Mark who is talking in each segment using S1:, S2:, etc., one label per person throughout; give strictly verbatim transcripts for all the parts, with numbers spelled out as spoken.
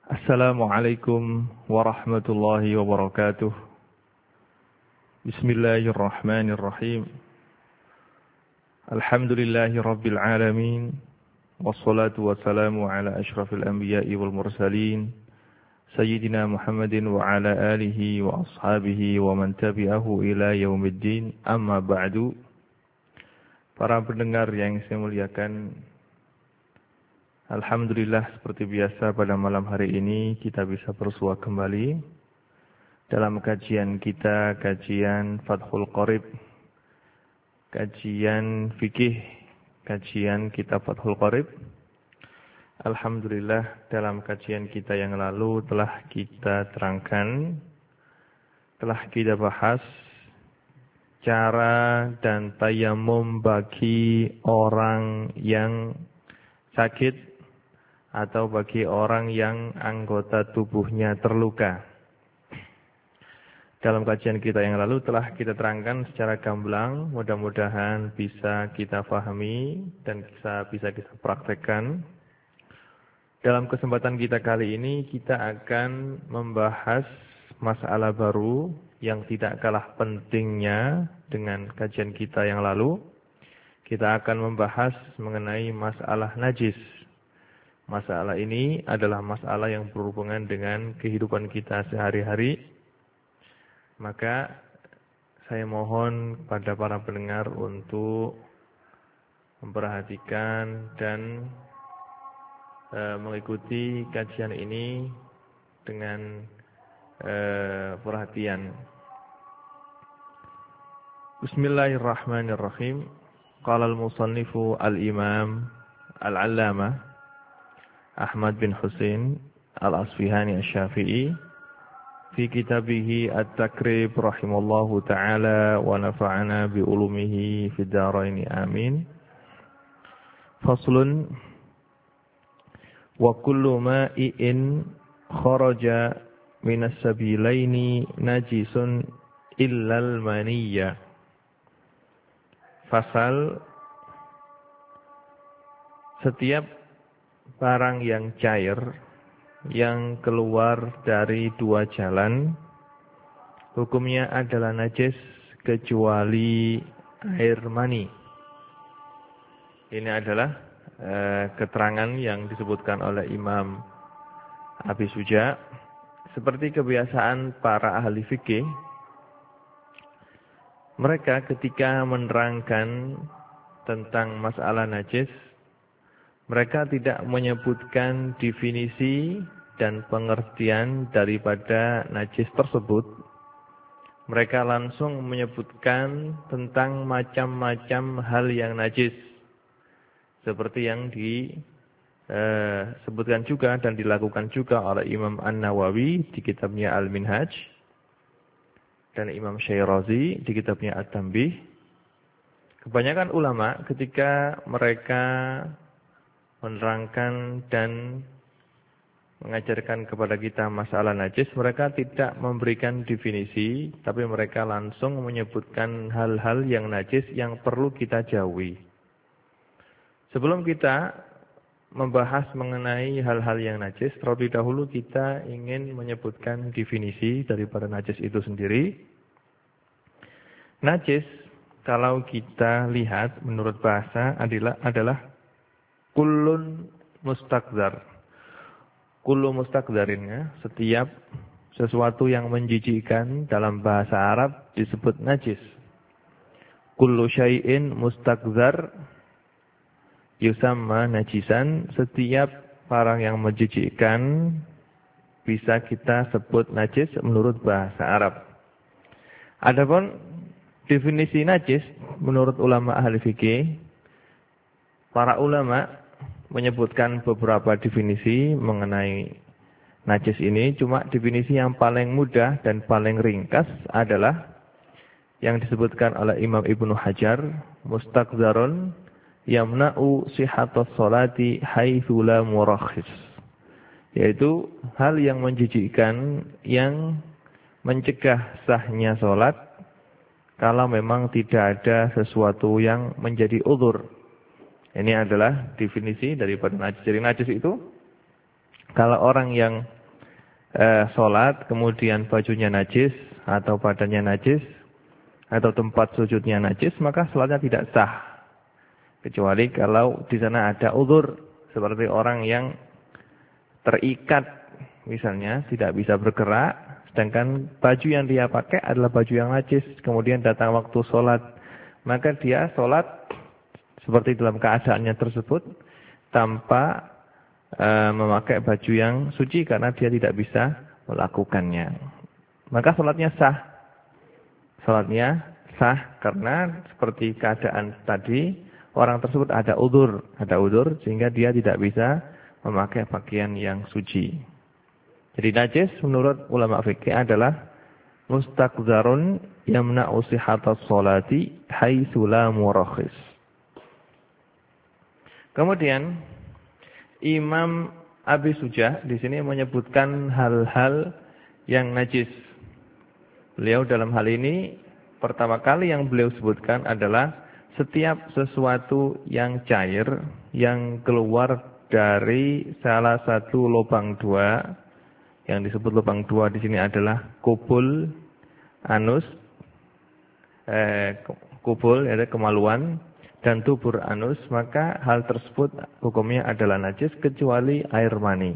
S1: Assalamualaikum warahmatullahi wabarakatuh. Bismillahirrahmanirrahim. Alhamdulillahi rabbil alamin. Wassalatu wassalamu ala ashrafil anbiya'i wal mursalin. Sayyidina Muhammadin wa ala alihi wa ashabihi wa man tabi'ahu ila yaumiddin. Amma ba'du. Para pendengar yang saya muliakan, alhamdulillah seperti biasa pada malam hari ini kita bisa bersua kembali dalam kajian kita, kajian Fathul Qorib, kajian fikih, kajian kitab Fathul Qorib. Alhamdulillah dalam kajian kita yang lalu telah kita terangkan, telah kita bahas cara dan tayamum bagi orang yang sakit atau bagi orang yang anggota tubuhnya terluka. Dalam kajian kita yang lalu telah kita terangkan secara gamblang, mudah-mudahan bisa kita pahami dan bisa bisa kita praktekkan. Dalam kesempatan kita kali ini kita akan membahas masalah baru yang tidak kalah pentingnya dengan kajian kita yang lalu. Kita akan membahas mengenai masalah najis. Masalah ini adalah masalah yang berhubungan dengan kehidupan kita sehari-hari. Maka saya mohon kepada para pendengar untuk memperhatikan dan e, mengikuti kajian ini dengan e, perhatian. Bismillahirrahmanirrahim. Qala al-musannifu al-imam al-allamah Ahmad bin Husain al-Asfihani al-Syafi'i fi kitabihi at-Takrib rahimallahu ta'ala wa nafa'ana bi ulumihi fid dharain amin. Faslun wa kullu ma'in kharaja minas sabilaini najisun illal maniyya. Fasal, setiap barang yang cair yang keluar dari dua jalan hukumnya adalah najis kecuali air mani. Ini adalah eh, keterangan yang disebutkan oleh Imam Abi Suja. Seperti kebiasaan para ahli fikih, mereka ketika menerangkan tentang masalah najis, mereka tidak menyebutkan definisi dan pengertian daripada najis tersebut. Mereka langsung menyebutkan tentang macam-macam hal yang najis. Seperti yang disebutkan juga dan dilakukan juga oleh Imam An-Nawawi di kitabnya Al-Minhaj. Dan Imam Syairazi di kitabnya At-Tanbih. Kebanyakan ulama ketika mereka menerangkan dan mengajarkan kepada kita masalah najis, mereka tidak memberikan definisi, tapi mereka langsung menyebutkan hal-hal yang najis yang perlu kita jauhi. Sebelum kita membahas mengenai hal-hal yang najis, terlebih dahulu kita ingin menyebutkan definisi daripada najis itu sendiri. Najis, kalau kita lihat menurut bahasa adalah adalah kullun mustakzar. Kullu mustakzarinnya, setiap sesuatu yang menjijikkan dalam bahasa Arab disebut najis. Kullu syai'in mustakzar yusamma najisan. Setiap barang yang menjijikkan bisa kita sebut najis menurut bahasa Arab. Adapun definisi najis menurut ulama ahli fikih, para ulama menyebutkan beberapa definisi mengenai najis ini. Cuma definisi yang paling mudah dan paling ringkas adalah yang disebutkan oleh Imam Ibnu Hajar, mustakzarun yamna'u sihhatas sholati haitsu la murakhis. Yaitu hal yang menjijikkan yang mencegah sahnya sholat kalau memang tidak ada sesuatu yang menjadi uzur. Ini adalah definisi daripada najis. Jadi najis itu, kalau orang yang eh, sholat, kemudian bajunya najis, atau badannya najis, atau tempat sujudnya najis, maka sholatnya tidak sah. Kecuali kalau di sana ada uzur, seperti orang yang terikat, misalnya tidak bisa bergerak, sedangkan baju yang dia pakai adalah baju yang najis, kemudian datang waktu sholat, maka dia sholat seperti dalam keadaannya tersebut tanpa e, memakai baju yang suci karena dia tidak bisa melakukannya. Maka sholatnya sah. Sholatnya sah karena seperti keadaan tadi, orang tersebut ada udzur, ada udzur sehingga dia tidak bisa memakai pakaian yang suci. Jadi najis menurut ulama fikih adalah mustaqdzarun yamna'u sihhatas sholati haitsu la murakhis. Kemudian Imam Abi Sujah di sini menyebutkan hal-hal yang najis. Beliau dalam hal ini pertama kali yang beliau sebutkan adalah setiap sesuatu yang cair yang keluar dari salah satu lubang dua, yang disebut lubang dua di sini adalah kubul, anus, eh, kubul yaitu kemaluan, dan tubur anus, maka hal tersebut hukumnya adalah najis kecuali air mani.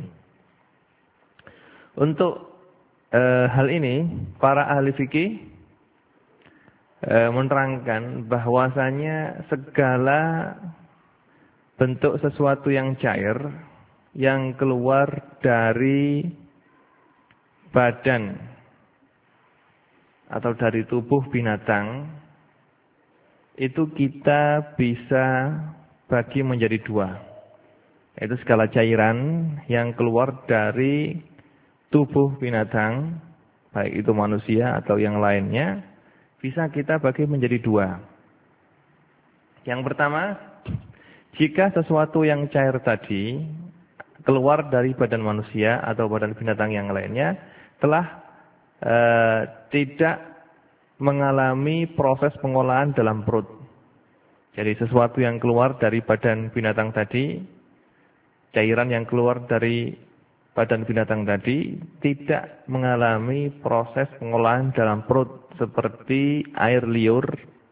S1: Untuk eh, hal ini para ahli fikih eh, menerangkan bahwasanya segala bentuk sesuatu yang cair yang keluar dari badan atau dari tubuh binatang itu kita bisa bagi menjadi dua. Yaitu segala cairan yang keluar dari tubuh binatang, baik itu manusia atau yang lainnya, bisa kita bagi menjadi dua. Yang pertama, jika sesuatu yang cair tadi keluar dari badan manusia atau badan binatang yang lainnya telah eh, tidak mengalami proses pengolahan dalam perut. Jadi sesuatu yang keluar dari badan binatang tadi, cairan yang keluar dari badan binatang tadi tidak mengalami proses pengolahan dalam perut seperti air liur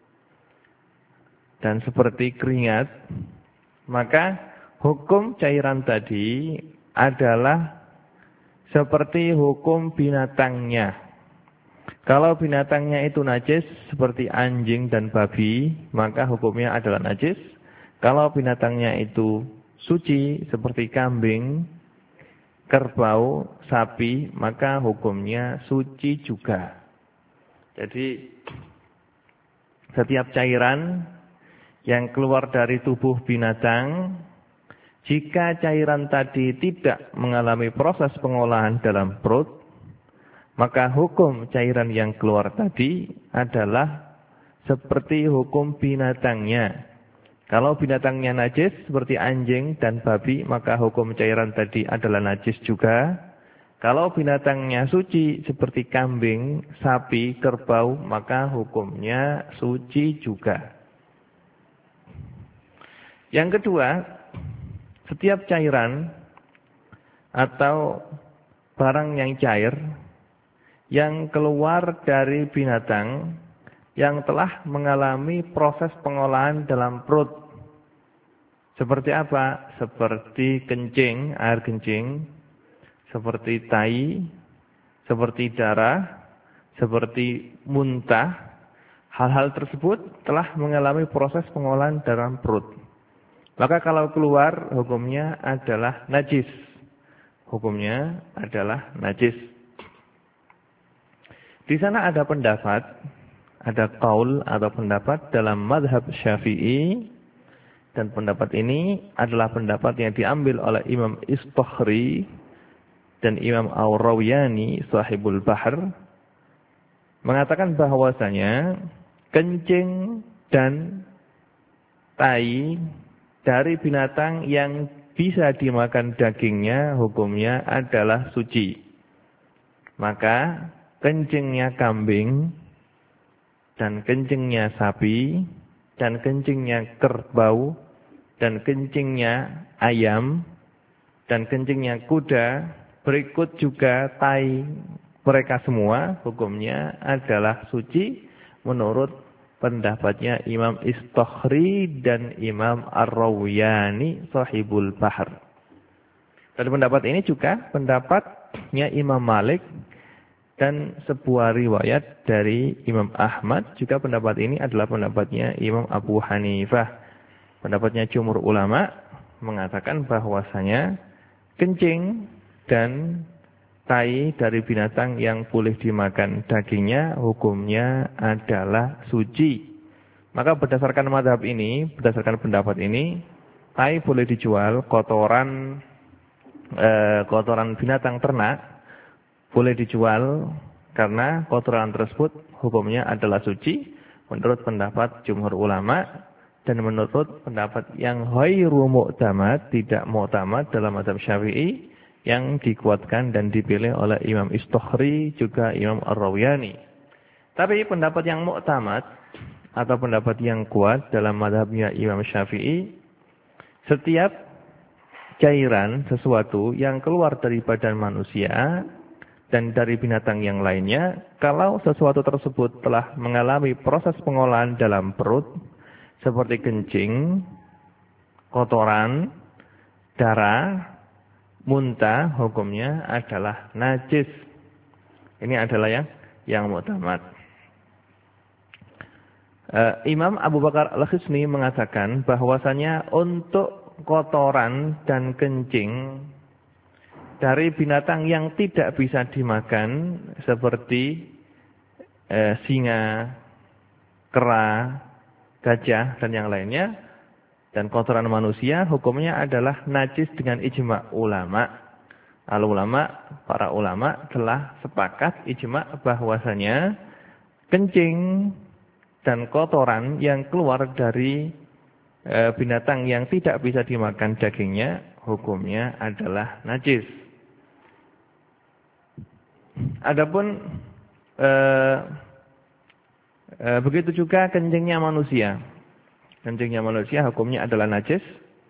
S1: dan seperti keringat, maka hukum cairan tadi adalah seperti hukum binatangnya. Kalau binatangnya itu najis seperti anjing dan babi, maka hukumnya adalah najis. Kalau binatangnya itu suci seperti kambing, kerbau, sapi, maka hukumnya suci juga. Jadi setiap cairan yang keluar dari tubuh binatang, jika cairan tadi tidak mengalami proses pengolahan dalam perut, maka hukum cairan yang keluar tadi adalah seperti hukum binatangnya. Kalau binatangnya najis seperti anjing dan babi, maka hukum cairan tadi adalah najis juga. Kalau binatangnya suci seperti kambing, sapi, kerbau, maka hukumnya suci juga. Yang kedua, setiap cairan atau barang yang cair yang keluar dari binatang yang telah mengalami proses pengolahan dalam perut. Seperti apa? Seperti kencing, air kencing, seperti tai, seperti darah, seperti muntah. Hal-hal tersebut telah mengalami proses pengolahan dalam perut. Maka kalau keluar hukumnya adalah najis. Hukumnya adalah najis. Di sana ada pendapat, ada qaul atau pendapat dalam mazhab Syafi'i, dan pendapat ini adalah pendapat yang diambil oleh Imam Istakhri dan Imam Ar-Rawiyani sahibul Bahr, mengatakan bahwasanya kencing dan tai dari binatang yang bisa dimakan dagingnya hukumnya adalah suci. Maka kencingnya kambing, dan kencingnya sapi, dan kencingnya kerbau, dan kencingnya ayam, dan kencingnya kuda, berikut juga tai mereka semua hukumnya adalah suci menurut pendapatnya Imam Istokhri dan Imam Ar-Rawiyani Sahibul Bahr. Dan pendapat ini juga pendapatnya Imam Malik dan sebuah riwayat dari Imam Ahmad. Juga pendapat ini adalah pendapatnya Imam Abu Hanifah. Pendapatnya jumhur ulama mengatakan bahwasanya kencing dan tai dari binatang yang boleh dimakan dagingnya hukumnya adalah suci. Maka berdasarkan mazhab ini, berdasarkan pendapat ini, tai boleh dijual, kotoran eh, kotoran binatang ternak boleh dijual karena kotoran tersebut hukumnya adalah suci menurut pendapat jumhur ulama dan menurut pendapat yang ghairu mu'tamad, tidak mu'tamad dalam mazhab Syafi'i yang dikuatkan dan dipilih oleh Imam Istokhri juga Imam Ar-Rawiyani. Tapi pendapat yang mu'tamad atau pendapat yang kuat dalam mazhabnya Imam Syafi'i, setiap cairan sesuatu yang keluar dari badan manusia dan dari binatang yang lainnya, kalau sesuatu tersebut telah mengalami proses pengolahan dalam perut seperti kencing, kotoran, darah, muntah, hukumnya adalah najis. Ini adalah yang yang mu'tamad. Uh, Imam Abu Bakar Al-Khisni mengatakan bahwasanya untuk kotoran dan kencing dari binatang yang tidak bisa dimakan seperti uh, singa, kera, gajah dan yang lainnya, dan kotoran manusia hukumnya adalah najis dengan ijma' ulama. Al-ulama, para ulama telah sepakat ijma' bahwasanya kencing dan kotoran yang keluar dari e, binatang yang tidak bisa dimakan dagingnya hukumnya adalah najis. Adapun e, e, begitu juga kencingnya manusia. Kencingnya manusia hukumnya adalah najis.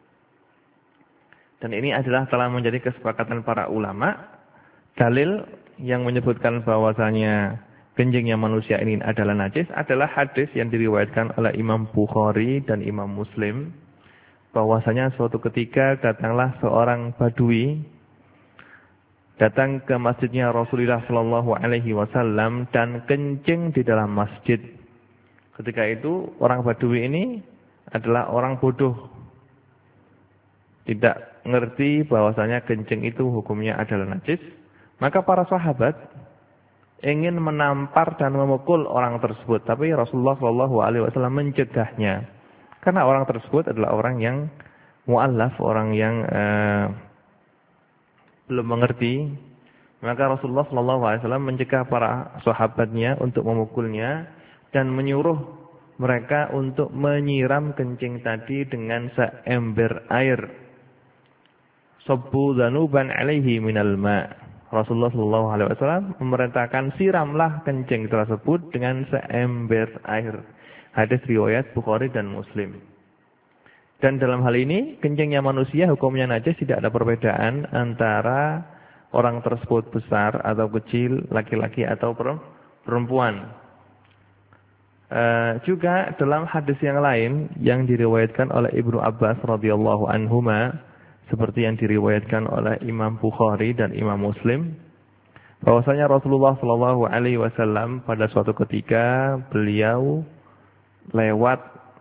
S1: Dan ini adalah telah menjadi kesepakatan para ulama. Dalil yang menyebutkan bahwasanya kencingnya manusia ini adalah najis adalah hadis yang diriwayatkan oleh Imam Bukhari dan Imam Muslim. Bahwasanya suatu ketika datanglah seorang badui datang ke masjidnya Rasulullah Shallallahu Alaihi Wasallam dan kencing di dalam masjid. Ketika itu orang badui ini adalah orang bodoh, tidak ngerti bahwasanya kencing itu hukumnya adalah najis. Maka para sahabat ingin menampar dan memukul orang tersebut, tapi Rasulullah Shallallahu Alaihi Wasallam mencegahnya, karena orang tersebut adalah orang yang mu'allaf, orang yang eh, belum mengerti. Maka Rasulullah Shallallahu Alaihi Wasallam mencegah para sahabatnya untuk memukulnya dan menyuruh mereka untuk menyiram kencing tadi dengan seember air. Sabbu dhanuban alaihi minal ma'. Rasulullah Shallallahu Alaihi Wasallam memerintahkan siramlah kencing tersebut dengan seember air. Hadis riwayat Bukhari dan Muslim. Dan dalam hal ini kencingnya manusia hukumnya najis, tidak ada perbedaan antara orang tersebut besar atau kecil, laki-laki atau perempuan. Uh, juga dalam hadis yang lain yang diriwayatkan oleh Ibnu Abbas radhiyallahu anhuma, seperti yang diriwayatkan oleh Imam Bukhari dan Imam Muslim, bahwasanya Rasulullah Shallallahu Alaihi Wasallam pada suatu ketika beliau lewat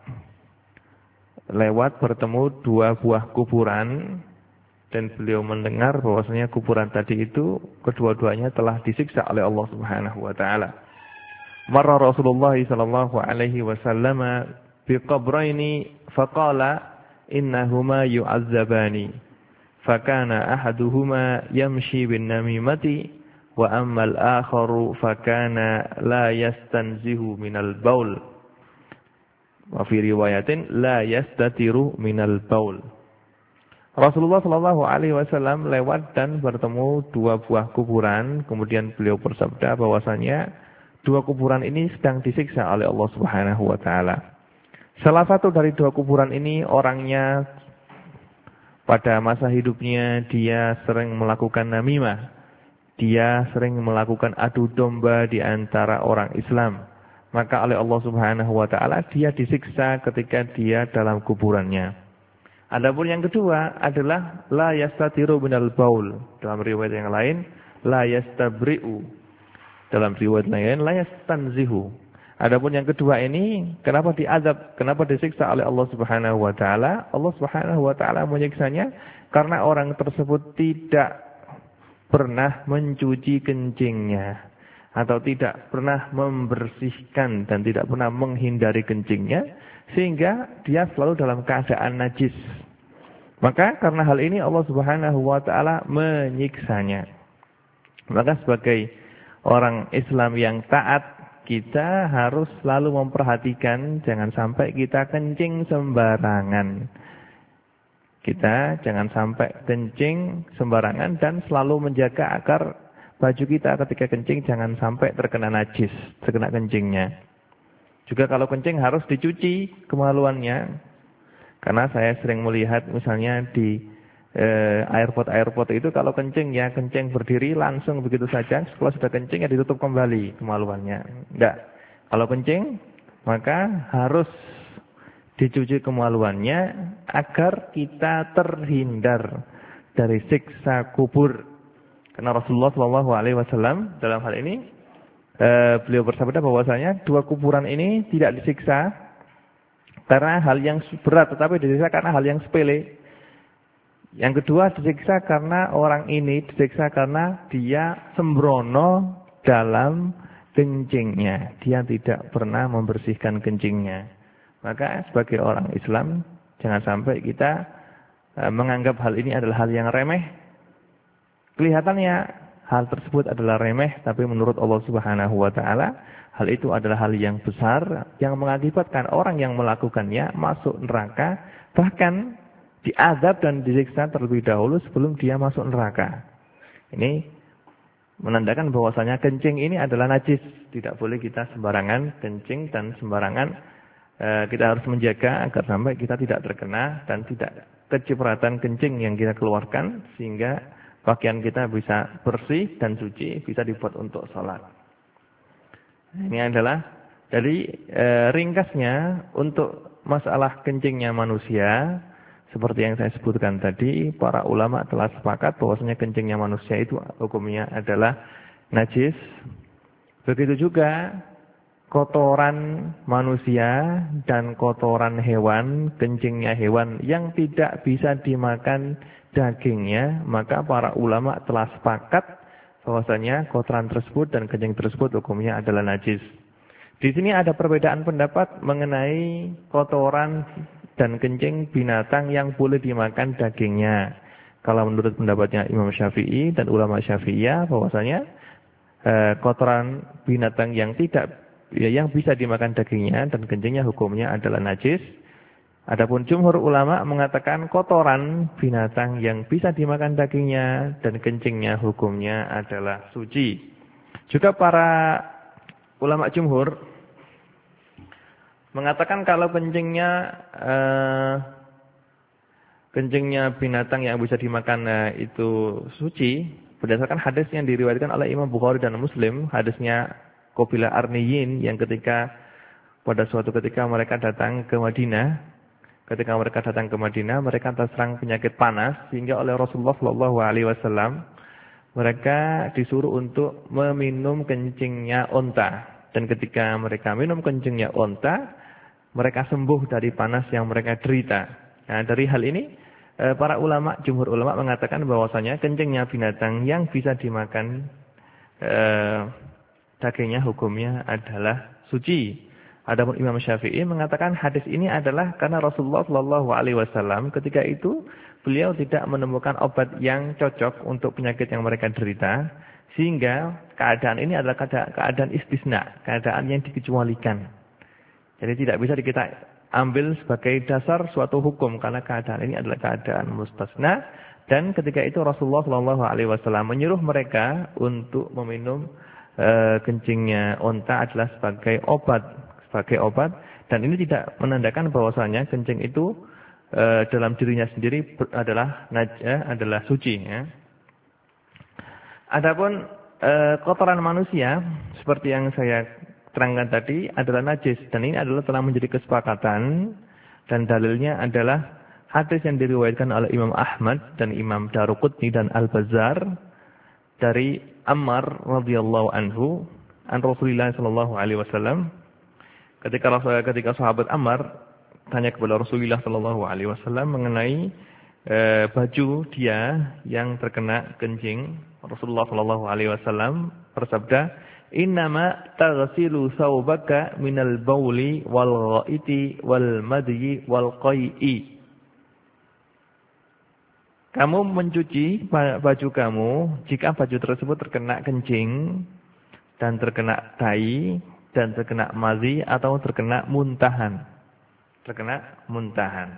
S1: lewat bertemu dua buah kuburan dan beliau mendengar bahwasanya kuburan tadi itu kedua-duanya telah disiksa oleh Allah Subhanahu Wa Taala. Marra Rasulullah sallallahu alaihi wasallam bi qabraini faqala innahuma yu'azzabani fakana ahaduhuma yamshi bin namimati wa amma al-akharu fakana la yastanzihu minal baul wa fi riwayatin la yastatiru minal baul. Rasulullah sallallahu alaihi wasallam lewat dan bertemu dua buah kuburan, kemudian beliau bersabda bahwasanya dua kuburan ini sedang disiksa oleh Allah Subhanahu wa taala. Salah satu dari dua kuburan ini orangnya pada masa hidupnya dia sering melakukan namimah, dia sering melakukan adu domba di antara orang Islam, maka oleh Allah Subhanahu wa taala dia disiksa ketika dia dalam kuburannya. Adapun yang kedua adalah la yastatiru minal baul. Dalam riwayat yang lain la yastabri'u. Dalam riwayat lain la yastanzihu. Adapun yang kedua ini kenapa diazab, kenapa disiksa oleh Allah Subhanahu wa taala? Allah Subhanahu wa taala menyiksanya karena orang tersebut tidak pernah mencuci kencingnya atau tidak pernah membersihkan dan tidak pernah menghindari kencingnya sehingga dia selalu dalam keadaan najis. Maka karena hal ini Allah Subhanahu wa taala menyiksanya. Maka sebagai orang Islam yang taat, kita harus selalu memperhatikan jangan sampai kita kencing sembarangan. Kita jangan sampai kencing sembarangan dan selalu menjaga agar baju kita ketika kencing jangan sampai terkena najis, terkena kencingnya. Juga kalau kencing harus dicuci kemaluannya. Karena saya sering melihat misalnya di eh, airport-airport itu kalau kencing ya kencing berdiri langsung begitu saja. Setelah sudah kencing ya ditutup kembali kemaluannya. Enggak. Kalau kencing maka harus dicuci kemaluannya agar kita terhindar dari siksa kubur. Karena Rasulullah shallallahu alaihi wasallam dalam hal ini eh, beliau bersabda bahwasanya dua kuburan ini tidak disiksa karena hal yang berat, tetapi disiksa karena hal yang sepele. Yang kedua disiksa karena orang ini disiksa karena dia sembrono dalam kencingnya. Dia tidak pernah membersihkan kencingnya. Maka sebagai orang Islam jangan sampai kita e, menganggap hal ini adalah hal yang remeh. Kelihatannya hal tersebut adalah remeh, tapi menurut Allah Subhanahu wa taala hal itu adalah hal yang besar yang mengakibatkan orang yang melakukannya masuk neraka, bahkan diazab dan disiksa terlebih dahulu sebelum dia masuk neraka. Ini menandakan bahwasanya kencing ini adalah najis. Tidak boleh kita sembarangan kencing dan sembarangan e, kita harus menjaga agar sampai kita tidak terkena dan tidak kecipratan kencing yang kita keluarkan sehingga pakaian kita bisa bersih dan suci, bisa dibuat untuk sholat. Ini adalah dari e, ringkasnya untuk masalah kencingnya manusia. Seperti yang saya sebutkan tadi, para ulama telah sepakat bahwasanya kencingnya manusia itu hukumnya adalah najis. Begitu juga kotoran manusia dan kotoran hewan, kencingnya hewan yang tidak bisa dimakan dagingnya, maka para ulama telah sepakat bahwasanya kotoran tersebut dan kencing tersebut hukumnya adalah najis. Di sini ada perbedaan pendapat mengenai kotoran dan kencing binatang yang boleh dimakan dagingnya. Kalau menurut pendapatnya Imam Syafi'i dan ulama Syafi'iyah bahwasanya eh, kotoran binatang yang tidak ya, yang bisa dimakan dagingnya dan kencingnya hukumnya adalah najis. Adapun jumhur ulama mengatakan kotoran binatang yang bisa dimakan dagingnya dan kencingnya hukumnya adalah suci. Juga para ulama jumhur mengatakan kalau kencingnya eh, kencingnya binatang yang bisa dimakan eh, itu suci berdasarkan hadis yang diriwayatkan oleh Imam Bukhari dan Muslim, hadisnya Qabilah Arniyin yang ketika pada suatu ketika mereka datang ke Madinah, ketika mereka datang ke Madinah mereka terserang penyakit panas sehingga oleh Rasulullah shallallahu alaihi wasallam mereka disuruh untuk meminum kencingnya unta. Dan ketika mereka minum kencingnya unta, mereka sembuh dari panas yang mereka derita. Nah, dari hal ini, para ulama, jumhur ulama mengatakan bahwasanya kencingnya binatang yang bisa dimakan, eh, dagingnya hukumnya adalah suci. Adapun Imam Syafi'i mengatakan hadis ini adalah karena Rasulullah shallallahu alaihi wasallam ketika itu beliau tidak menemukan obat yang cocok untuk penyakit yang mereka derita. Sehingga keadaan ini adalah keadaan istisna, keadaan yang dikecualikan. Jadi tidak bisa kita ambil sebagai dasar suatu hukum karena keadaan ini adalah keadaan mustasna. Dan ketika itu Rasulullah shallallahu alaihi wasallam menyuruh mereka untuk meminum e, kencingnya unta adalah sebagai obat, sebagai obat. Dan ini tidak menandakan bahwasanya kencing itu e, dalam dirinya sendiri ber, adalah najis, adalah suci. Ya. Adapun e, kotoran manusia seperti yang saya terangkan tadi adalah najis, dan ini adalah telah menjadi kesepakatan, dan dalilnya adalah hadis yang diriwayatkan oleh Imam Ahmad dan Imam Daruqutni dan Al-Bazzar dari Ammar radhiyallahu anhu an Rasulullah sallallahu alaihi wasallam. Ketika ketika sahabat Ammar tanya kepada Rasulullah sallallahu alaihi wasallam mengenai e, baju dia yang terkena kencing, Rasulullah sallallahu alaihi wasallam bersabda, "Innama taghsilu thawbaka minal bauli wal ghaiti wal madyi wal qai'i." Kamu mencuci baju kamu jika baju tersebut terkena kencing dan terkena tai dan terkena madhi atau terkena muntahan. Terkena muntahan.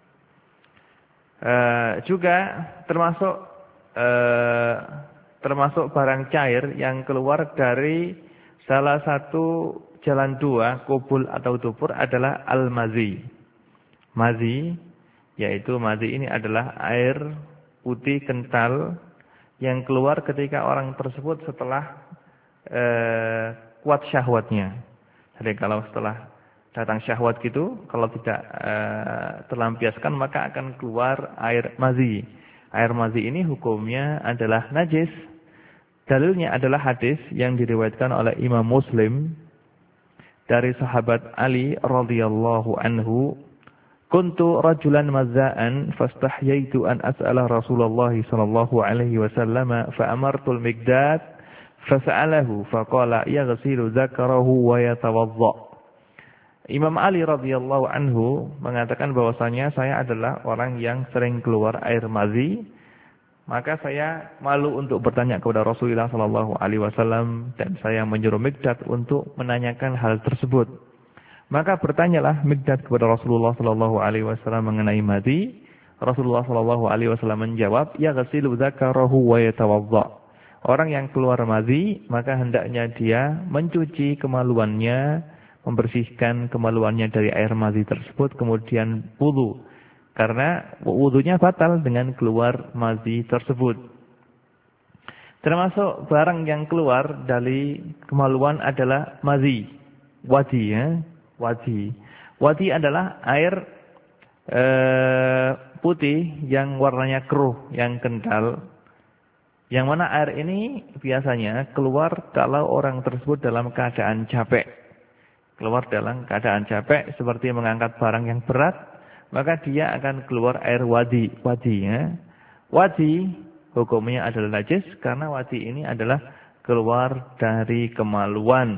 S1: E, juga termasuk e, termasuk barang cair yang keluar dari salah satu jalan dua, kubul atau dubur adalah al-madhi. Madhi, yaitu madhi ini adalah air putih kental yang keluar ketika orang tersebut setelah eh, kuat syahwatnya. Jadi kalau setelah datang syahwat gitu, kalau tidak eh, terlampiaskan maka akan keluar air madhi. Air madhi ini hukumnya adalah najis. Dalilnya adalah hadis yang diriwayatkan oleh Imam Muslim dari sahabat Ali radhiyallahu anhu, "Kuntu rajulan mazza'an fastahyaitu an as'ala Rasulullah sallallahu alaihi wasallam fa amartu al-Miqdad fas'alahu faqala yaghsilu dzakarahu wa yatawadda." Imam Ali radhiyallahu anhu mengatakan bahwasanya saya adalah orang yang sering keluar air madhi. Maka saya malu untuk bertanya kepada Rasulullah sallallahu alaihi wasallam dan saya menyuruh Miqdad untuk menanyakan hal tersebut. Maka bertanyalah Miqdad kepada Rasulullah sallallahu alaihi wasallam mengenai madhi. Rasulullah sallallahu alaihi wasallam menjawab, "Yaghsilu dzakarahu wa yatawadda." Orang yang keluar madhi, maka hendaknya dia mencuci kemaluannya, membersihkan kemaluannya dari air madhi tersebut, kemudian wudu. Karena wudunya batal dengan keluar madhi tersebut. Termasuk barang yang keluar dari kemaluan adalah madhi, wadi ya, wadi. Wadi adalah air e, putih yang warnanya keruh, yang kental. Yang mana air ini biasanya keluar kalau orang tersebut dalam keadaan capek. Keluar dalam keadaan capek seperti mengangkat barang yang berat. Maka dia akan keluar air wadi. Wadi ya. Wadi hukumnya adalah najis karena wadi ini adalah keluar dari kemaluan.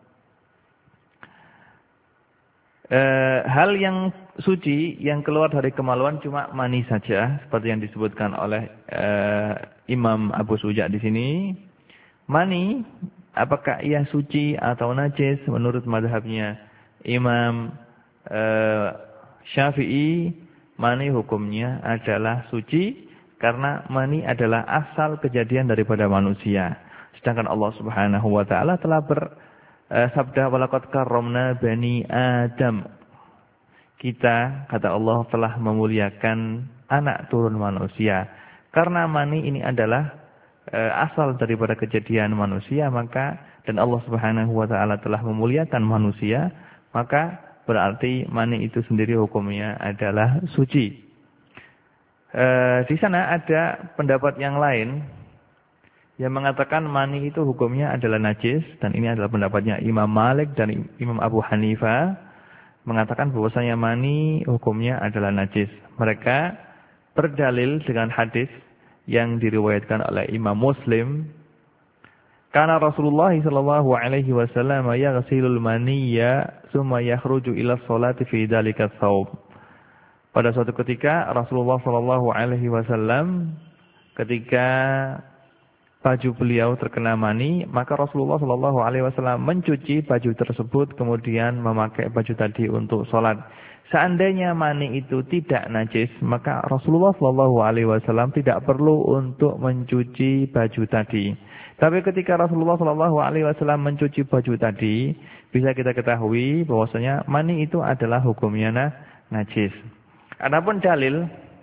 S1: E, hal yang suci yang keluar dari kemaluan cuma mani saja, seperti yang disebutkan oleh e, Imam Abu Suja di sini. Mani, apakah ia suci atau najis menurut mazhabnya Imam e, Syafi'i, mani hukumnya adalah suci karena mani adalah asal kejadian daripada manusia. Sedangkan Allah Subhanahu wa taala telah bersabda, "Walaqad karramna bani Adam." Kita, kata Allah, telah memuliakan anak turun manusia. Karena mani ini adalah e, asal daripada kejadian manusia, maka dan Allah Subhanahu wa taala telah memuliakan manusia, maka berarti mani itu sendiri hukumnya adalah suci. E, di sana ada pendapat yang lain yang mengatakan mani itu hukumnya adalah najis, dan ini adalah pendapatnya Imam Malik dan Imam Abu Hanifah, mengatakan bahwasanya mani hukumnya adalah najis. Mereka berdalil dengan hadis yang diriwayatkan oleh Imam Muslim. Karena Rasulullah sallallahu alaihi wasallam yaghsilul maniyya tsumma yakhruju ila sholati fi dzalika tsawb. Pada suatu ketika Rasulullah sallallahu alaihi wasallam ketika baju beliau terkena mani, maka Rasulullah sallallahu alaihi wasallam mencuci baju tersebut kemudian memakai baju tadi untuk sholat. Seandainya mani itu tidak najis, maka Rasulullah sallallahu alaihi wasallam tidak perlu untuk mencuci baju tadi. Tapi ketika Rasulullah sallallahu alaihi wasallam mencuci baju tadi, bisa kita ketahui bahwasanya mani itu adalah hukumnya najis. Adapun dalil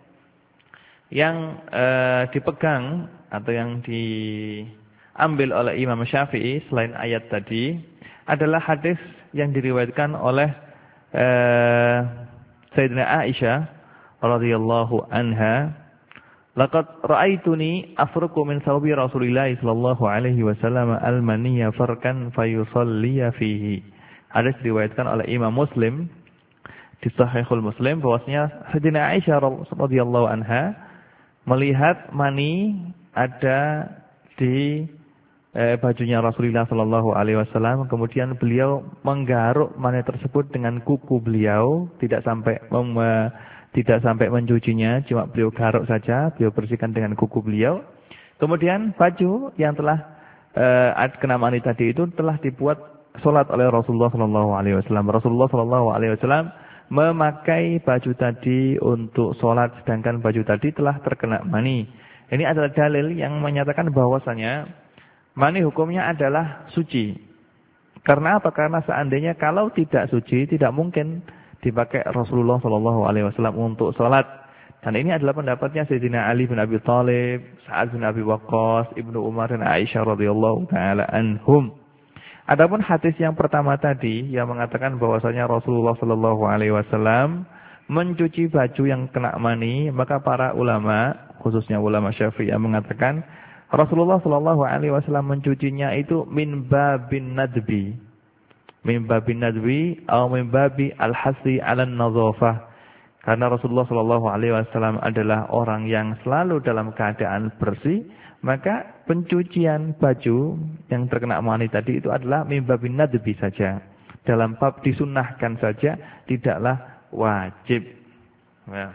S1: yang uh, dipegang atau yang diambil oleh Imam Syafi'i selain ayat tadi adalah hadis yang diriwayatkan oleh uh, Sayyidina Aisyah radhiyallahu anha, laqad ra'aituni afruqu min thawbi Rasulillah sallallahu alaihi wasallam al-maniyya farkan fayusalliya fihi. Hadis diriwayatkan oleh Imam Muslim di Sahihul Muslim bahwasanya Sayyidina Aisyah radhiyallahu anha melihat mani ada di eh, bajunya Rasulullah sallallahu alaihi wasallam, kemudian beliau menggaruk mani tersebut dengan kuku beliau, tidak sampai mem, tidak sampai mencucinya, cuma beliau garuk saja, beliau bersihkan dengan kuku beliau. Kemudian baju yang telah eh, kena mani tadi itu telah dibuat salat oleh Rasulullah sallallahu alaihi wasallam. Rasulullah sallallahu alaihi wasallam memakai baju tadi untuk sholat, sedangkan baju tadi telah terkena mani. Ini adalah dalil yang menyatakan bahwasanya mani hukumnya adalah suci. Karena apa? Karena seandainya kalau tidak suci, tidak mungkin dipakai Rasulullah shallallahu alaihi wasallam untuk sholat. Dan ini adalah pendapatnya Sayyidina Ali bin Abi Thalib, Sa'ad bin Abi Waqqas, Ibnu Umar dan Aisyah radhiyallahu taala anhum. Adapun hadis yang pertama tadi yang mengatakan bahwasanya Rasulullah sallallahu alaihi wasallam mencuci baju yang kena mani, maka para ulama, khususnya ulama Syafi'i yang mengatakan Rasulullah sallallahu alaihi wasallam mencucinya itu min babin nadbi. Min babin nadbi atau min babi al-hasi 'alan nadhafah. Karena Rasulullah sallallahu alaihi wasallam adalah orang yang selalu dalam keadaan bersih, maka pencucian baju yang terkena mani tadi itu adalah min babin nadbi saja. Dalam bab disunnahkan saja, tidaklah wajib. Ya.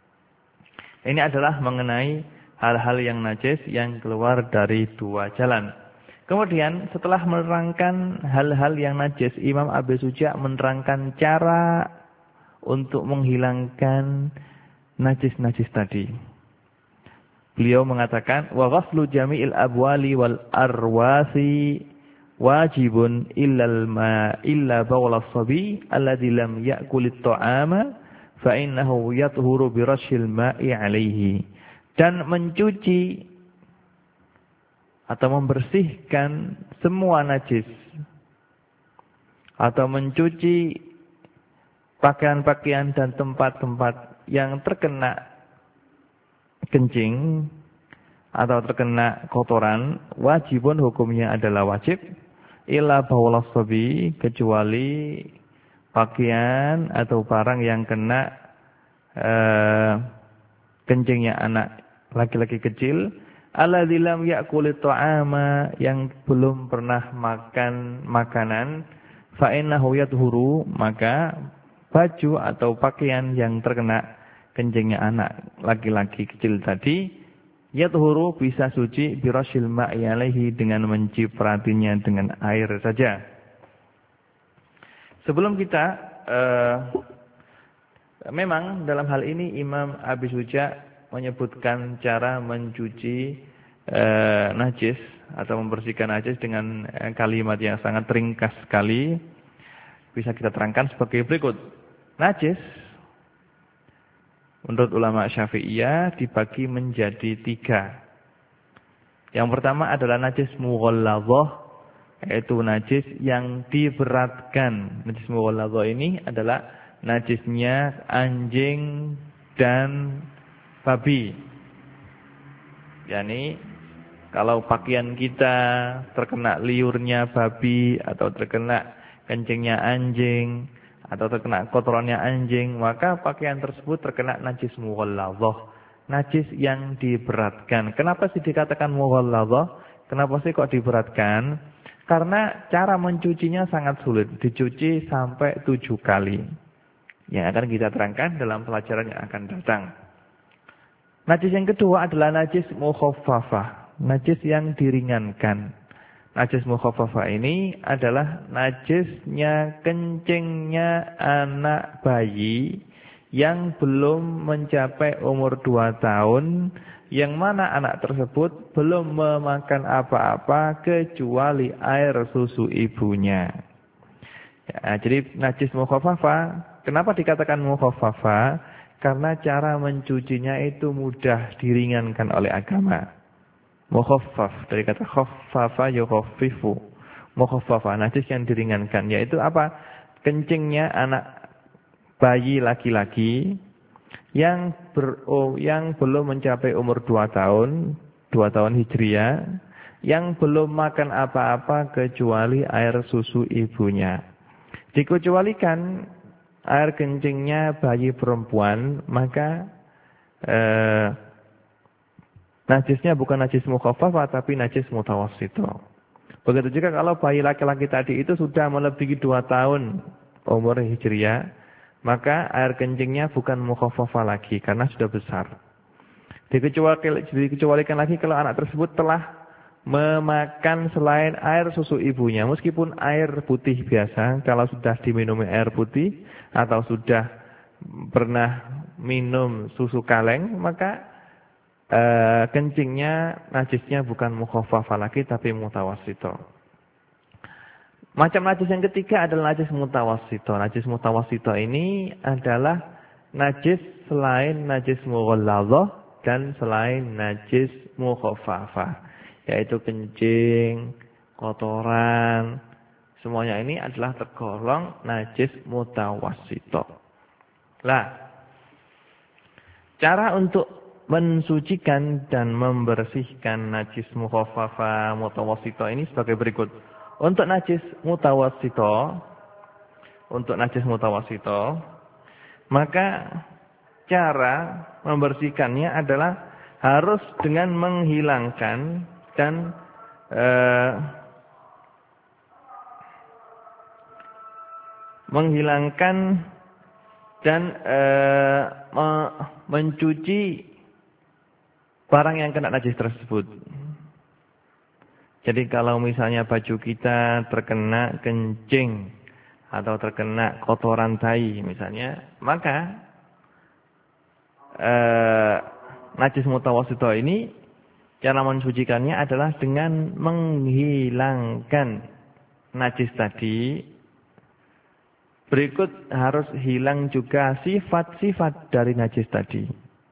S1: Ini adalah mengenai hal-hal yang najis yang keluar dari dua jalan. Kemudian setelah menerangkan hal-hal yang najis, Imam Abi Suja menerangkan cara untuk menghilangkan najis-najis tadi. Beliau mengatakan wa ghaslu jami'il abwali wal arwasi wajibun illal ma illa bawl as-sabi alladhi lam ya'kul at-ta'ama fa innahu yathuru bi rashil ma'i 'alaihi. Dan mencuci atau membersihkan semua najis atau mencuci pakaian-pakaian dan tempat-tempat yang terkena kencing atau terkena kotoran, wajibun hukumnya adalah wajib illa baulas sabi, kecuali pakaian atau barang yang kena uh, kencingnya anak laki-laki kecil, alladzi lam ya'kulit ta'ama, yang belum pernah makan makanan, fa innahu yadhuru, maka baju atau pakaian yang terkena kencingnya anak laki-laki kecil tadi, yadhuru, bisa suci birashil ma'i alaihi, dengan mencipratinya dengan air saja. Sebelum kita uh, memang dalam hal ini Imam Abi Suja menyebutkan cara mencuci uh, najis atau membersihkan najis dengan uh, kalimat yang sangat ringkas sekali. Bisa kita terangkan sebagai berikut. Najis menurut ulama Syafi'iyah dibagi menjadi tiga. Yang pertama adalah najis mughalladzah, yaitu najis yang diberatkan. Najis mughalladzah ini adalah najisnya anjing dan babi. Yani kalau pakaian kita terkena liurnya babi atau terkena kencingnya anjing atau terkena kotorannya anjing, maka pakaian tersebut terkena najis mughalladzah, najis yang diberatkan. Kenapa sih dikatakan mughalladzah? Kenapa sih kok diberatkan? Karena cara mencucinya sangat sulit, dicuci sampai tujuh kali. Yang akan kita terangkan dalam pelajaran yang akan datang. Najis yang kedua adalah najis mukhaffafah, najis yang diringankan. Najis mukhaffafah ini adalah najisnya kencingnya anak bayi yang belum mencapai umur dua tahun, yang mana anak tersebut belum memakan apa-apa kecuali air susu ibunya. Ya, jadi najis mukhaffafah, kenapa dikatakan mukhaffafah? karena cara mencucinya itu mudah, diringankan oleh agama. Mukhaffaf, dari kata khaffafa yukhaffifu. Mukhaffafa, najis yang diringankan, yaitu apa? Kencingnya anak bayi laki-laki yang ber, oh, yang belum mencapai umur dua tahun, dua tahun hijriah, yang belum makan apa-apa kecuali air susu ibunya. Dikecualikan air kencingnya bayi perempuan, maka eh, najisnya bukan najis mukhaffafah tapi najis mutawassithah. Begitu juga kalau bayi laki-laki tadi itu sudah melebihi dua tahun umur hijriah, maka air kencingnya bukan mukhaffafah lagi karena sudah besar. Dikecualikan lagi kalau anak tersebut telah memakan selain air susu ibunya, meskipun air putih biasa, kalau sudah diminumi air putih atau sudah pernah minum susu kaleng, maka e, kencingnya, najisnya bukan mukhaffafah lagi tapi mutawassithah. Macam najis yang ketiga adalah najis mutawassithah. Najis mutawassithah ini adalah najis selain najis mughalladzah dan selain najis mukhaffafah, yaitu kencing, kotoran, semuanya ini adalah tergolong najis mutawassithah. Lah, cara untuk mensucikan dan membersihkan najis mukhaffafah mutawassithah ini sebagai berikut. Untuk najis mutawassithah, untuk najis mutawassithah, maka cara membersihkannya adalah harus dengan menghilangkan dan eh, menghilangkan dan eh, me, mencuci barang yang kena najis tersebut. Jadi kalau misalnya baju kita terkena kencing atau terkena kotoran tai misalnya, maka eh, najis mutawassithah ini cara mensucikannya adalah dengan menghilangkan najis tadi. Berikut harus hilang juga sifat-sifat dari najis tadi.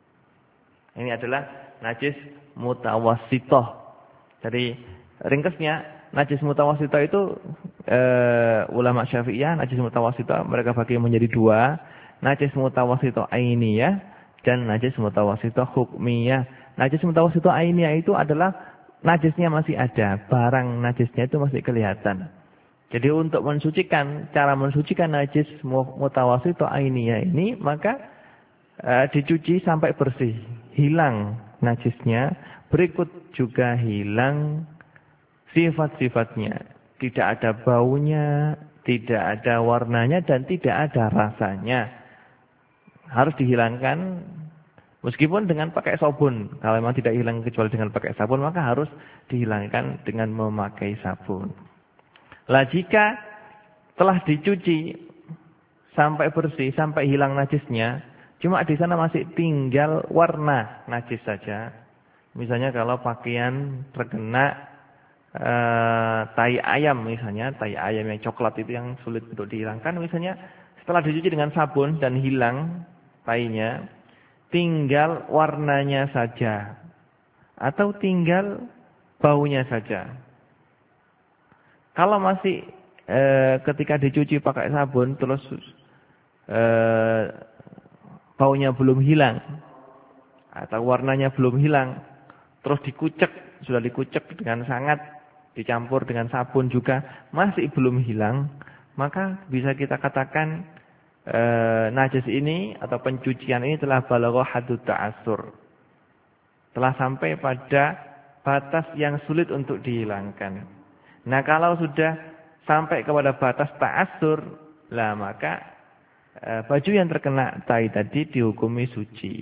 S1: Ini adalah najis mutawassithah. Jadi ringkasnya najis mutawassithah itu uh, ulama Syafi'iyah najis mutawassithah mereka bagi menjadi dua, najis mutawassithah ainiyah dan najis mutawassithah hukmiyah. Najis mutawassithah ainiyah itu adalah najisnya masih ada, barang najisnya itu masih kelihatan. Jadi untuk mensucikan, cara mensucikan najis mutawassithah ainiyah ini, maka uh, dicuci sampai bersih, hilang najisnya, berikut juga hilang sifat-sifatnya. Tidak ada baunya, tidak ada warnanya, dan tidak ada rasanya. Harus dihilangkan, meskipun dengan pakai sabun. Kalau memang tidak hilang kecuali dengan pakai sabun, maka harus dihilangkan dengan memakai sabun. Lah jika telah dicuci sampai bersih, sampai hilang najisnya, cuma di sana masih tinggal warna najis saja. Misalnya kalau pakaian terkena uh, tai ayam misalnya, tai ayam yang coklat itu yang sulit untuk dihilangkan, misalnya setelah dicuci dengan sabun dan hilang tainya, tinggal warnanya saja atau tinggal baunya saja. Kalau masih e, ketika dicuci pakai sabun terus e, baunya belum hilang atau warnanya belum hilang, terus dikucek, sudah dikucek dengan sangat, dicampur dengan sabun juga masih belum hilang, maka bisa kita katakan e, najis ini atau pencucian ini telah balagha haddut ta'assur, telah sampai pada batas yang sulit untuk dihilangkan. Nah kalau sudah sampai kepada batas ta'assur, lah maka e, baju yang terkena tai tadi dihukumi suci.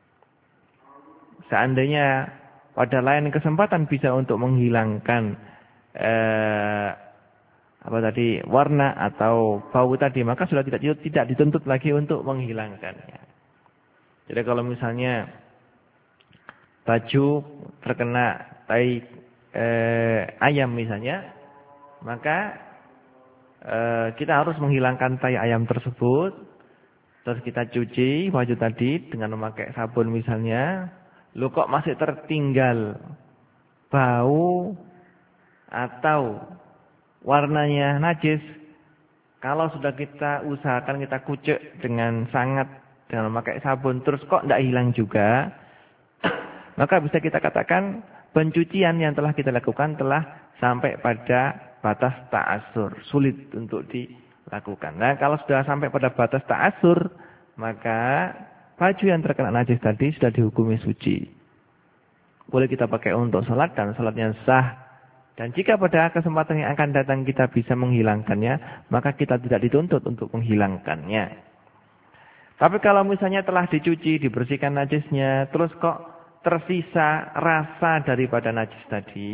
S1: Seandainya pada lain kesempatan bisa untuk menghilangkan e, apa tadi warna atau bau tadi, maka sudah tidak tidak dituntut lagi untuk menghilangkannya. Jadi kalau misalnya baju terkena tai Eh, ayam misalnya, maka eh, kita harus menghilangkan tai ayam tersebut Terus kita cuci baju tadi dengan memakai sabun misalnya. Loh kok masih tertinggal bau atau warnanya najis. Kalau sudah kita usahakan kita kucek dengan sangat dengan memakai sabun. Terus kok tidak hilang juga. Maka bisa kita katakan pencucian yang telah kita lakukan telah sampai pada batas ta'asur. Sulit untuk dilakukan. Nah kalau sudah sampai pada batas ta'asur, maka baju yang terkena najis tadi sudah dihukumi suci. Boleh kita pakai untuk sholat dan sholatnya sah. Dan jika pada kesempatan yang akan datang kita bisa menghilangkannya, maka kita tidak dituntut untuk menghilangkannya. Tapi kalau misalnya telah dicuci, dibersihkan najisnya, terus kok tersisa rasa daripada najis tadi,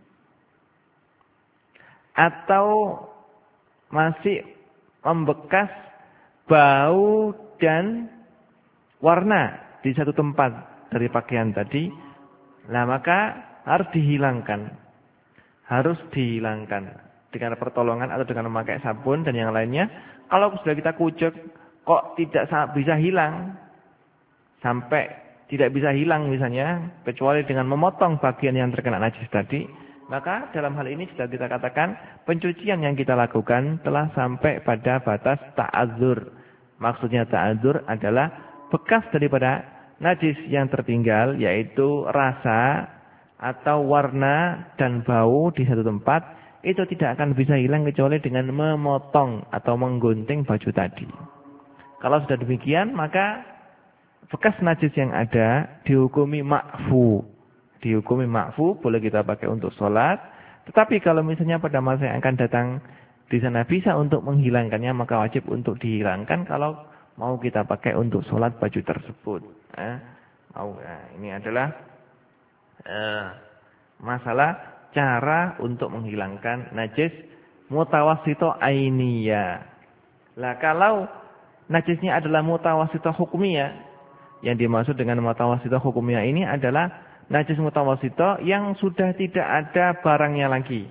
S1: atau masih membekas bau dan warna di satu tempat dari pakaian tadi, nah maka harus dihilangkan. Harus dihilangkan dengan pertolongan atau dengan memakai sabun dan yang lainnya. Kalau sudah kita kucek, kok tidak bisa hilang, sampai tidak bisa hilang misalnya, kecuali dengan memotong bagian yang terkena najis tadi, maka dalam hal ini sudah kita katakan pencucian yang kita lakukan telah sampai pada batas ta'adzur. Maksudnya ta'adzur adalah bekas daripada najis yang tertinggal, yaitu rasa atau warna dan bau di satu tempat, itu tidak akan bisa hilang kecuali dengan memotong atau menggunting baju tadi. Kalau sudah demikian, maka bekas najis yang ada dihukumi ma'fu. Dihukumi ma'fu, boleh kita pakai untuk sholat. Tetapi kalau misalnya pada masa yang akan datang di sana bisa untuk menghilangkannya, maka wajib untuk dihilangkan kalau mau kita pakai untuk sholat baju tersebut. Nah, mau, nah, ini adalah eh, masalah cara untuk menghilangkan najis mutawassito ainiyah. Lah kalau najisnya adalah mutawassito hukumiyah, yang dimaksud dengan mutawassito hukumiyah ini adalah najis mutawassito yang sudah tidak ada barangnya lagi.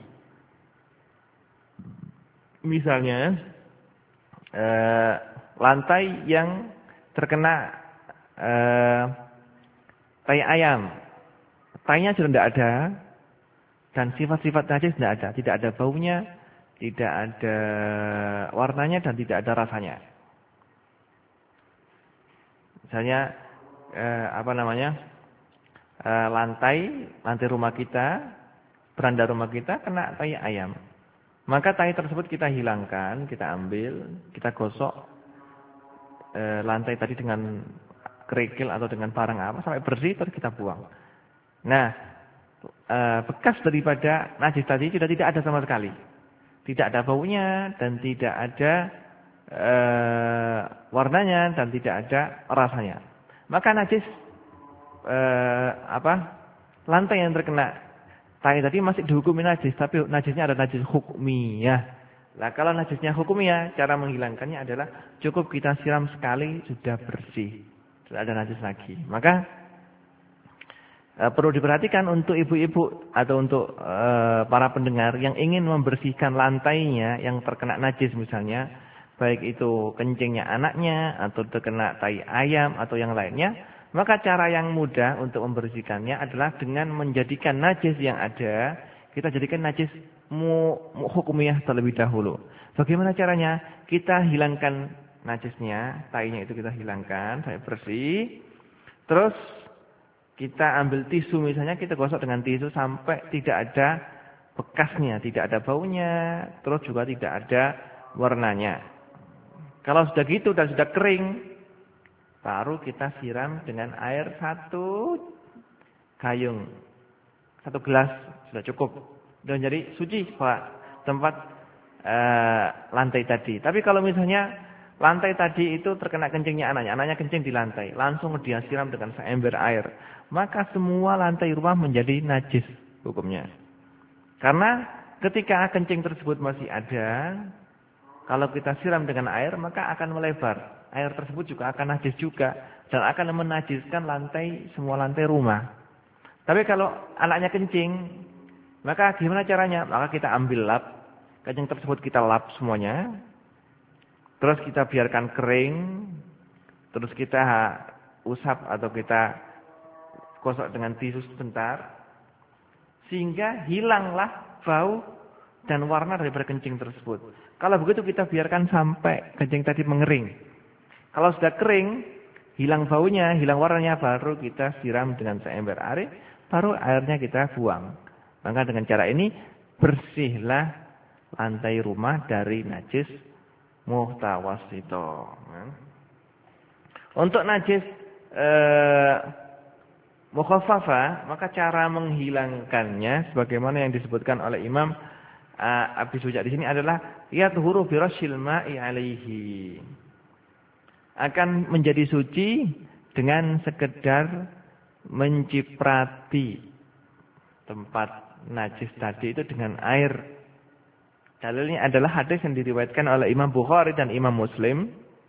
S1: Misalnya eh, lantai yang terkena eh, tai ayam, tainya sudah tidak ada dan sifat-sifat najis tidak ada, tidak ada baunya, tidak ada warnanya dan tidak ada rasanya. Misalnya eh, apa namanya? Uh, lantai, lantai rumah kita, beranda rumah kita kena tai ayam. Maka tai tersebut kita hilangkan, kita ambil, kita gosok uh, lantai tadi dengan kerikil atau dengan barang apa sampai bersih terus kita buang. Nah, uh, bekas daripada najis tadi sudah tidak ada sama sekali. Tidak ada baunya dan tidak ada uh, warnanya dan tidak ada rasanya. Maka najis Eh, apa lantai yang terkena tai tadi masih dihukumi najis, tapi najisnya ada najis hukmiyah. Nah kalau najisnya hukmiyah, cara menghilangkannya adalah cukup kita siram sekali sudah bersih, sudah ada najis lagi. Maka eh, perlu diperhatikan untuk ibu-ibu atau untuk eh, para pendengar yang ingin membersihkan lantainya yang terkena najis misalnya, baik itu kencingnya anaknya atau terkena tai ayam atau yang lainnya. Maka cara yang mudah untuk membersihkannya adalah dengan menjadikan najis yang ada, kita jadikan najis mu, mu, hukumiyah terlebih dahulu. Bagaimana caranya? Kita hilangkan najisnya, tainya itu kita hilangkan sampai bersih. Terus kita ambil tisu misalnya, kita gosok dengan tisu sampai tidak ada bekasnya, tidak ada baunya, terus juga tidak ada warnanya. Kalau sudah gitu dan sudah kering, baru kita siram dengan air satu gayung, satu gelas sudah cukup. Dan jadi suci Pak tempat uh, lantai tadi. Tapi kalau misalnya lantai tadi itu terkena kencingnya anaknya, anaknya kencing di lantai, langsung dia siram dengan seember air, maka semua lantai rumah menjadi najis hukumnya. Karena ketika kencing tersebut masih ada, kalau kita siram dengan air maka akan melebar. Air tersebut juga akan najis juga dan akan menajiskan lantai, semua lantai rumah. Tapi kalau anaknya kencing, maka gimana caranya? Maka kita ambil lap, kencing tersebut kita lap semuanya, terus kita biarkan kering, terus kita usap atau kita gosok dengan tisu sebentar, sehingga hilanglah bau dan warna daripada kencing tersebut. Kalau begitu kita biarkan sampai kencing tadi mengering. Kalau sudah kering, hilang baunya, hilang warnanya, baru kita siram dengan seember air, baru airnya kita buang. Maka dengan cara ini bersihlah lantai rumah dari najis muhtawasito. Untuk najis eh, mukhaffafa, maka cara menghilangkannya sebagaimana yang disebutkan oleh Imam uh, Abi Suja di sini adalah yatuhuru bi rasyil ma'i alaihi. Akan menjadi suci dengan sekedar menciprati tempat najis tadi itu dengan air. Dalilnya adalah hadis yang diriwayatkan oleh Imam Bukhari dan Imam Muslim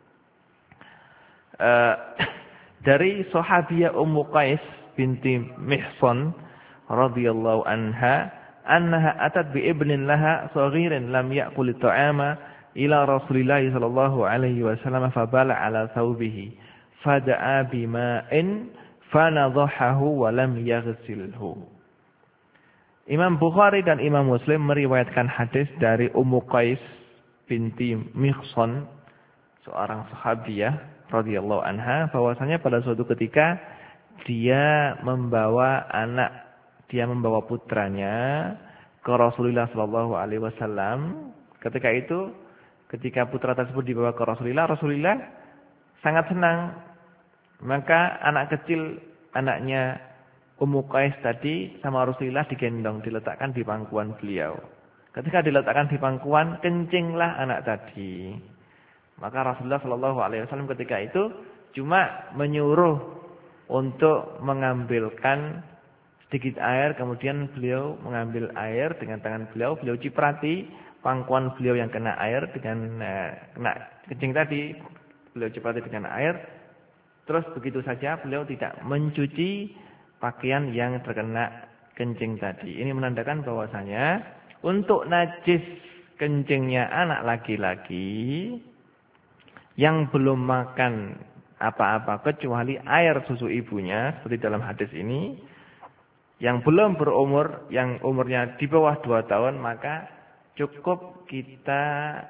S1: uh, dari sahabiyah Ummu Qais binti Mihsan radhiyallahu anha annaha atat bi ibnin laha saghirin lam ya'kul at-ta'ama ila Rasulillah sallallahu alaihi wasallam fabala ala thawbihi fada'a bima'in fanadhahahu wa lam yaghsilhu. Imam Bukhari dan Imam Muslim meriwayatkan hadis dari Ummu Qais binti Mihsan, seorang sahabiyah radhiyallahu anha, bahwasanya pada suatu ketika dia membawa anak, dia membawa putranya ke Rasulullah Shallallahu Alaihi Wasallam. Ketika itu, ketika putra tersebut dibawa ke Rasulullah, Rasulullah sangat senang. Maka anak kecil, anaknya Ummu Qais tadi sama Rasulullah digendong, diletakkan di pangkuan beliau. Ketika diletakkan di pangkuan, kencinglah anak tadi. Maka Rasulullah Shallallahu Alaihi Wasallam ketika itu cuma menyuruh untuk mengambilkan sedikit air, kemudian beliau mengambil air dengan tangan beliau, beliau ciprati pangkuan beliau yang kena air dengan eh, kena kencing tadi, beliau ciprati dengan air. Terus begitu saja, beliau tidak mencuci pakaian yang terkena kencing tadi. Ini menandakan bahwasanya untuk najis kencingnya anak laki-laki yang belum makan apa-apa kecuali air susu ibunya, seperti dalam hadis ini, yang belum berumur, yang umurnya di bawah dua tahun, maka cukup kita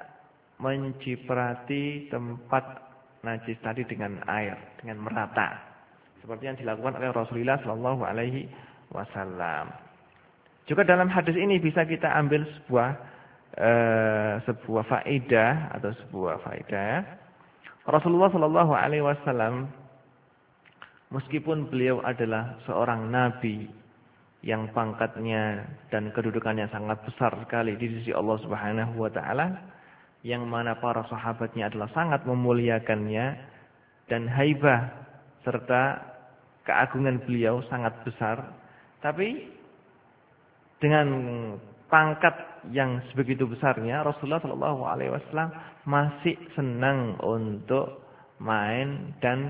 S1: menciprati tempat najis tadi dengan air, dengan merata, seperti yang dilakukan oleh Rasulullah Shallallahu Alaihi Wasallam. Juga dalam hadis ini bisa kita ambil sebuah eh, sebuah faedah atau sebuah faedah. Rasulullah Shallallahu Alaihi Wasallam, meskipun beliau adalah seorang nabi yang pangkatnya dan kedudukannya sangat besar sekali di sisi Allah Subhanahu Wa Taala, yang mana para sahabatnya adalah sangat memuliakannya dan haibah serta keagungan beliau sangat besar, tapi dengan pangkat yang sebegitu besarnya, Rasulullah Shallallahu Alaihi Wasallam masih senang untuk main dan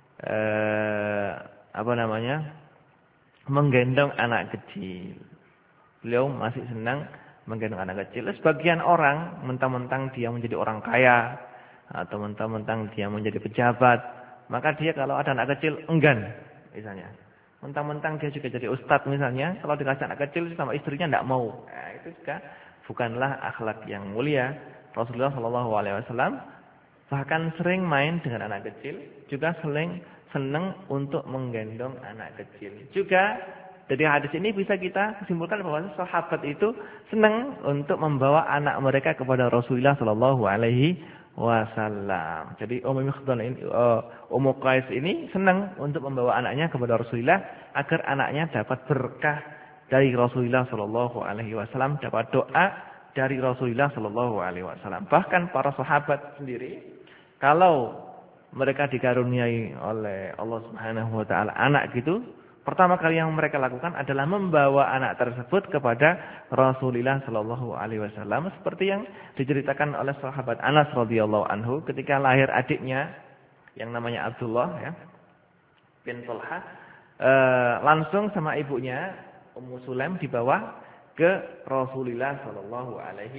S1: eh, apa namanya menggendong anak kecil. Beliau masih senang menggendong anak kecil. Sebagian orang mentang-mentang dia menjadi orang kaya atau mentang-mentang dia menjadi pejabat, maka dia kalau ada anak kecil enggan, misalnya. Mentang-mentang dia juga jadi ustadz misalnya, kalau dikasih anak kecil sama istrinya tidak mau. Nah, itu juga bukanlah akhlak yang mulia. Rasulullah Shallallahu Alaihi Wasallam bahkan sering main dengan anak kecil, juga sering senang untuk menggendong anak kecil. Juga dari hadis ini bisa kita simpulkan bahwa sahabat itu senang untuk membawa anak mereka kepada Rasulullah Shallallahu Alaihi Wasallam. Jadi Ummu Mikhdal ini, Ummu Qais ini senang untuk membawa anaknya kepada Rasulullah agar anaknya dapat berkah dari Rasulullah Shallallahu Alaihi Wasallam, dapat doa dari Rasulullah Shallallahu Alaihi Wasallam. Bahkan para sahabat sendiri, kalau mereka dikaruniai oleh Allah Subhanahu Wa Taala anak gitu, pertama kali yang mereka lakukan adalah membawa anak tersebut kepada Rasulullah Shallallahu Alaihi Wasallam, seperti yang diceritakan oleh sahabat Anas radhiyallahu anhu ketika lahir adiknya yang namanya Abdullah ya bin Talha, e, langsung sama ibunya Ummu Sulaim dibawa ke Rasulullah Shallallahu Alaihi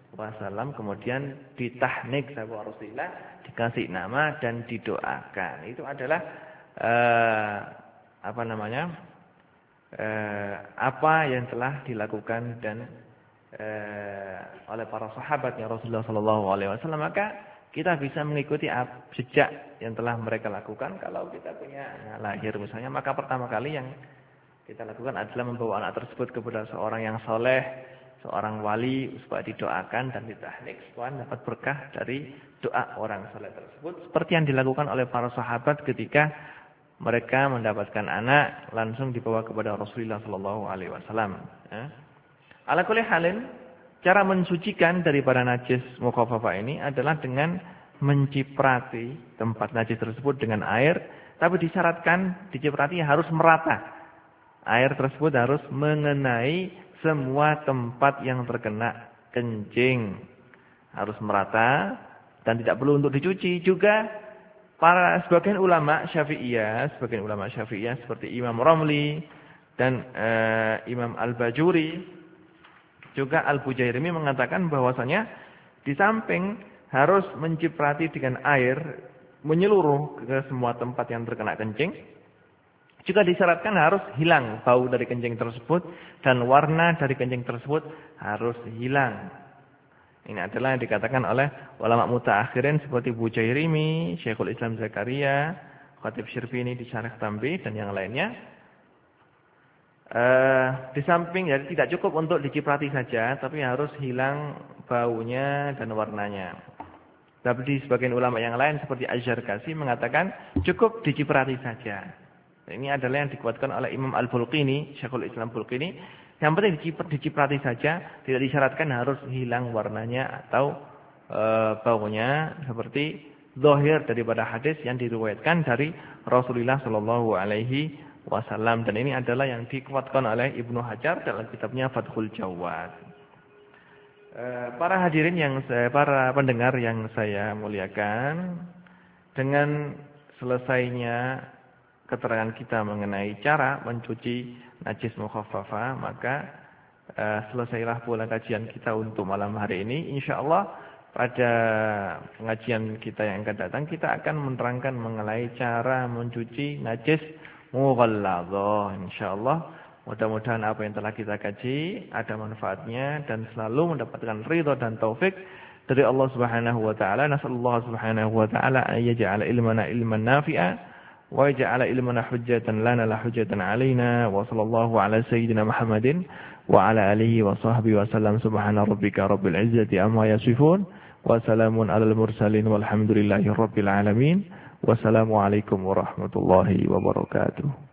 S1: wasallam, kemudian ditahnik sama Rasulullah, dikasih nama dan didoakan. Itu adalah eh, apa namanya? Eh, apa yang telah dilakukan dan eh, oleh para sahabatnya Rasulullah sallallahu alaihi wasallam. Maka kita bisa mengikuti jejak yang telah mereka lakukan. Kalau kita punya anak lahir misalnya, maka pertama kali yang kita lakukan adalah membawa anak tersebut kepada seorang yang soleh, seorang wali, supaya didoakan dan ditahnik supaya dapat berkah dari doa orang soleh tersebut. Seperti yang dilakukan oleh para sahabat ketika mereka mendapatkan anak, langsung dibawa kepada Rasulullah sallallahu alaihi wasallam. Ya. Ala kulli halin, cara mensucikan daripada najis mukhafafah ini adalah dengan menciprati tempat najis tersebut dengan air, tapi disyaratkan diciprati harus merata. Air tersebut harus mengenai semua tempat yang terkena kencing. Harus merata dan tidak perlu untuk dicuci. Juga para sebagian ulama Syafi'iyah, sebagian ulama Syafi'iyah seperti Imam Ramli dan uh, Imam Al-Bajuri, juga Al-Bujairimi mengatakan bahwasanya di samping harus menciprati dengan air menyeluruh ke semua tempat yang terkena kencing, juga disyaratkan harus hilang bau dari kencing tersebut dan warna dari kencing tersebut harus hilang. Ini adalah yang dikatakan oleh ulama mutaakhirin seperti Bujairimi, Syekhul Islam Zakaria, Khatib Syirfini di Syarah Tambi dan yang lainnya. Uh, di samping jadi tidak cukup untuk diciprati saja, tapi harus hilang baunya dan warnanya. Tapi di sebagian ulama yang lain seperti Az-Zarkashi mengatakan cukup diciprati saja. Ini adalah yang dikuatkan oleh Imam Al-Bulqini, Syekhul Islam Bulqini. Yang penting diciprati saja, tidak disyaratkan harus hilang warnanya atau e, baunya, seperti zahir daripada hadis yang diriwayatkan dari Rasulullah sallallahu alaihi wasallam. Dan ini adalah yang dikuatkan oleh Ibnu Hajar dalam kitabnya Fathul Jawad. E, para hadirin yang saya, para pendengar yang saya muliakan, dengan selesainya keterangan kita mengenai cara mencuci najis mukhaffafah, maka uh, selesailah pula kajian kita untuk malam hari ini. Insyaallah pada pengajian kita yang akan datang kita akan menerangkan mengenai cara mencuci najis mughalladzah. Insyaallah mudah-mudahan apa yang telah kita kaji ada manfaatnya dan selalu mendapatkan ridha dan taufik dari Allah Subhanahu wa taala. Nasallahu subhanahu wa taala an yaj'ala ilmana ilman nafi'a wa ja'ala ilmana hujjatan lana la hujjatan alaina wa sallallahu ala sayyidina Muhammadin wa ala alihi wa sahbihi wa sallam. Subhana rabbika rabbil izzati amma yasifun wa salamun alal mursalin walhamdulillahi rabbil alamin. Wassalamu alaikum warahmatullahi wabarakatuh.